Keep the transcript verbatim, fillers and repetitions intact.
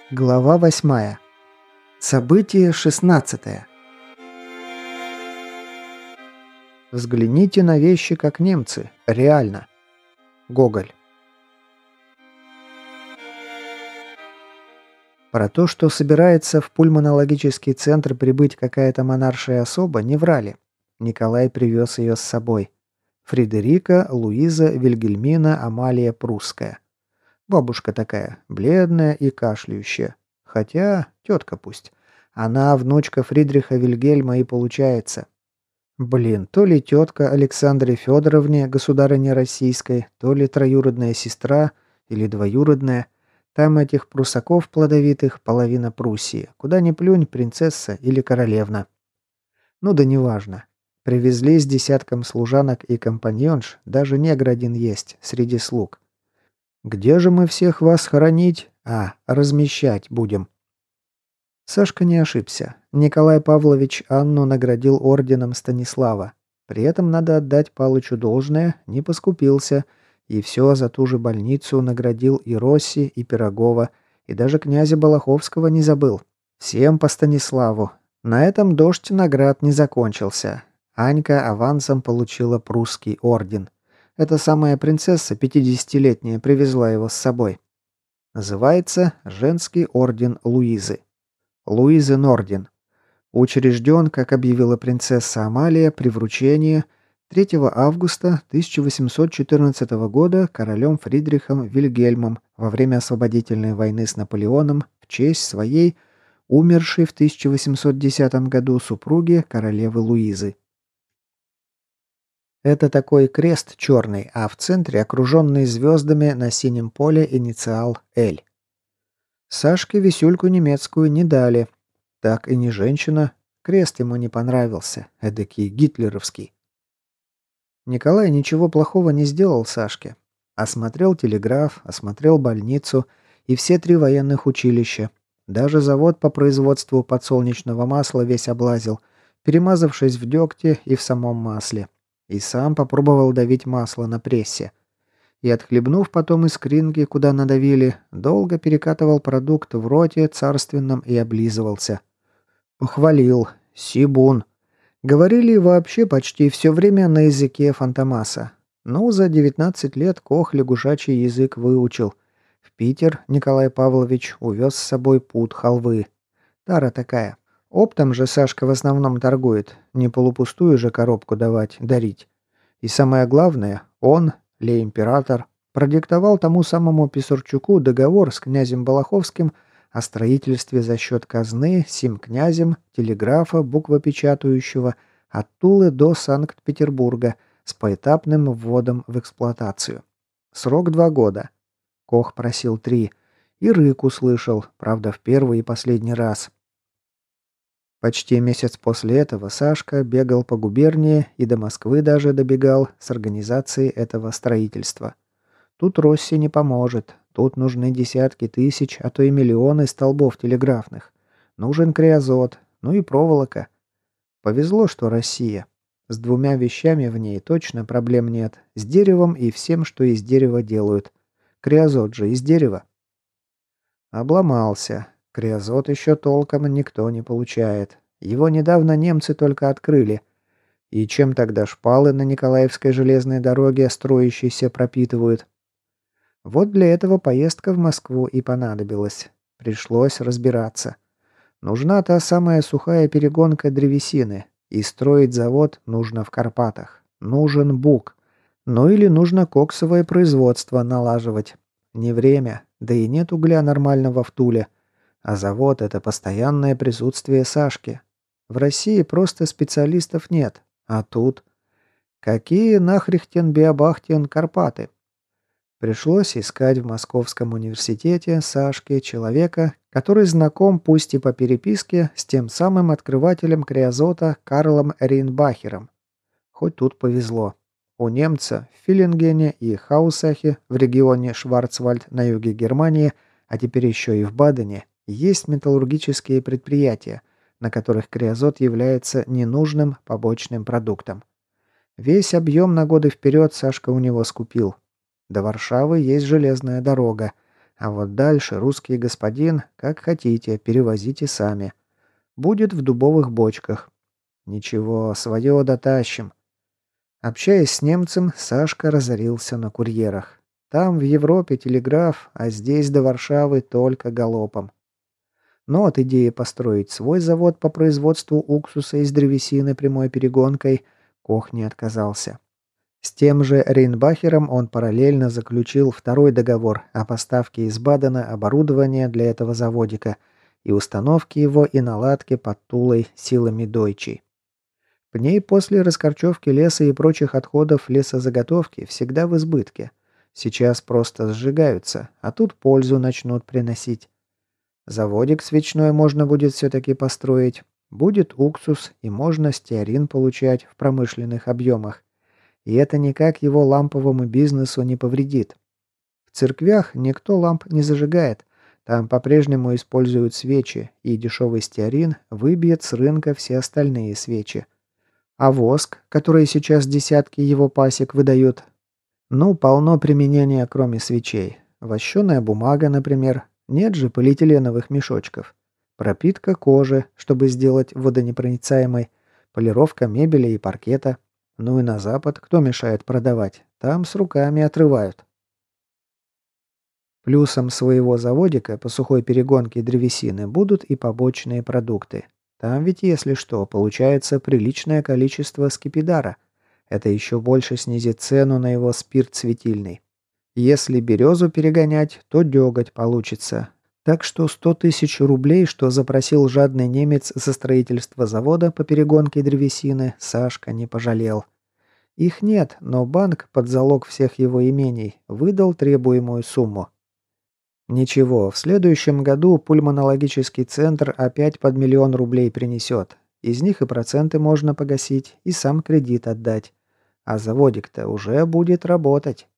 Глава восьмая. Событие шестнадцатое. Взгляните на вещи как немцы. Реально. Гоголь. Про то, что собирается в пульмонологический центр прибыть какая-то монаршая особа, не врали. Николай привез ее с собой. Фредерика Луиза Вильгельмина Амалия Прусская. Бабушка такая, бледная и кашляющая. Хотя, тетка пусть. Она внучка Фридриха Вильгельма и получается. Блин, то ли тетка Александре Федоровне, государыне российской, то ли троюродная сестра или двоюродная. Там этих прусаков плодовитых половина Пруссии. Куда ни плюнь, принцесса или королевна. Ну да неважно. Привезли с десятком служанок и компаньонш, даже негр один есть, среди слуг. «Где же мы всех вас хоронить? А, размещать будем». Сашка не ошибся. Николай Павлович Анну наградил орденом Станислава. При этом надо отдать Палычу должное, не поскупился, и все за ту же больницу наградил и Росси, и Пирогова, и даже князя Балаховского не забыл. Всем по Станиславу. На этом дождь наград не закончился. Анька авансом получила прусский орден. Эта самая принцесса, пятидесятилетняя, привезла его с собой. Называется «Женский орден Луизы». Луизин орден. Учрежден, как объявила принцесса Амалия, при вручении третьего августа тысяча восемьсот четырнадцатого года королем Фридрихом Вильгельмом во время освободительной войны с Наполеоном в честь своей, умершей в тысяча восемьсот десятом году супруги королевы Луизы. Это такой крест черный, а в центре окруженный звездами на синем поле инициал «Л». Сашке висюльку немецкую не дали. Так и не женщина. Крест ему не понравился. Эдакий гитлеровский. Николай ничего плохого не сделал Сашке. Осмотрел телеграф, осмотрел больницу и все три военных училища. Даже завод по производству подсолнечного масла весь облазил, перемазавшись в дегте и в самом масле. И сам попробовал давить масло на прессе. И, отхлебнув потом из кринки, куда надавили, долго перекатывал продукт в роте царственном и облизывался. Похвалил. Сибун. Говорили вообще почти все время на языке Фантомаса. Ну, за девятнадцать лет Кох лягушачий язык выучил. В Питер Николай Павлович увез с собой пуд халвы. Тара такая. Оптом же Сашка в основном торгует, не полупустую же коробку давать, дарить. И самое главное, он, лей-император, продиктовал тому самому Писарчуку договор с князем Балаховским о строительстве за счет казны сим князем телеграфа буквопечатающего от Тулы до Санкт-Петербурга с поэтапным вводом в эксплуатацию. Срок два года. Кох просил три. И рык услышал, правда, в первый и последний раз. Почти месяц после этого Сашка бегал по губернии и до Москвы даже добегал с организацией этого строительства. Тут Росси не поможет. Тут нужны десятки тысяч, а то и миллионы столбов телеграфных. Нужен криозот, ну и проволока. Повезло, что Россия. С двумя вещами в ней точно проблем нет. С деревом и всем, что из дерева делают. Криозот же из дерева. Обломался. Криозот еще толком никто не получает. Его недавно немцы только открыли. И чем тогда шпалы на Николаевской железной дороге строящейся пропитывают? Вот для этого поездка в Москву и понадобилась. Пришлось разбираться. Нужна та самая сухая перегонка древесины. И строить завод нужно в Карпатах. Нужен бук. Ну или нужно коксовое производство налаживать. Не время, да и нет угля нормального в Туле. А завод – это постоянное присутствие Сашки. В России просто специалистов нет. А тут? Какие нахрехтен-биобахтен Карпаты? Пришлось искать в Московском университете Сашке человека, который знаком, пусть и по переписке, с тем самым открывателем криозота Карлом Рейнбахером. Хоть тут повезло. У немца в Филлингене и Хаусахе в регионе Шварцвальд на юге Германии, а теперь еще и в Бадене, есть металлургические предприятия, на которых криозот является ненужным побочным продуктом. Весь объем на годы вперед Сашка у него скупил. До Варшавы есть железная дорога. А вот дальше русский господин, как хотите, перевозите сами. Будет в дубовых бочках. Ничего, свое дотащим. Общаясь с немцем, Сашка разорился на курьерах. Там в Европе телеграф, а здесь до Варшавы только галопом. Но от идеи построить свой завод по производству уксуса из древесины прямой перегонкой Кох не отказался. С тем же Рейнбахером он параллельно заключил второй договор о поставке из Бадена оборудования для этого заводика и установке его и наладке под Тулой силами Дойчей. Пней после раскорчевки леса и прочих отходов лесозаготовки всегда в избытке. Сейчас просто сжигаются, а тут пользу начнут приносить. Заводик свечной можно будет все-таки построить. Будет уксус, и можно стеарин получать в промышленных объемах. И это никак его ламповому бизнесу не повредит. В церквях никто ламп не зажигает. Там по-прежнему используют свечи, и дешевый стеарин выбьет с рынка все остальные свечи. А воск, который сейчас десятки его пасек выдают, ну, полно применения, кроме свечей. Вощеная бумага, например. Нет же полиэтиленовых мешочков. Пропитка кожи, чтобы сделать водонепроницаемой. Полировка мебели и паркета. Ну и на Запад кто мешает продавать? Там с руками отрывают. Плюсом своего заводика по сухой перегонке древесины будут и побочные продукты. Там ведь, если что, получается приличное количество скипидара. Это еще больше снизит цену на его спирт светильный. Если березу перегонять, то деготь получится. Так что сто тысяч рублей, что запросил жадный немец за строительство завода по перегонке древесины, Сашка не пожалел. Их нет, но банк под залог всех его имений выдал требуемую сумму. Ничего, в следующем году пульмонологический центр опять под миллион рублей принесет. Из них и проценты можно погасить, и сам кредит отдать. А заводик-то уже будет работать.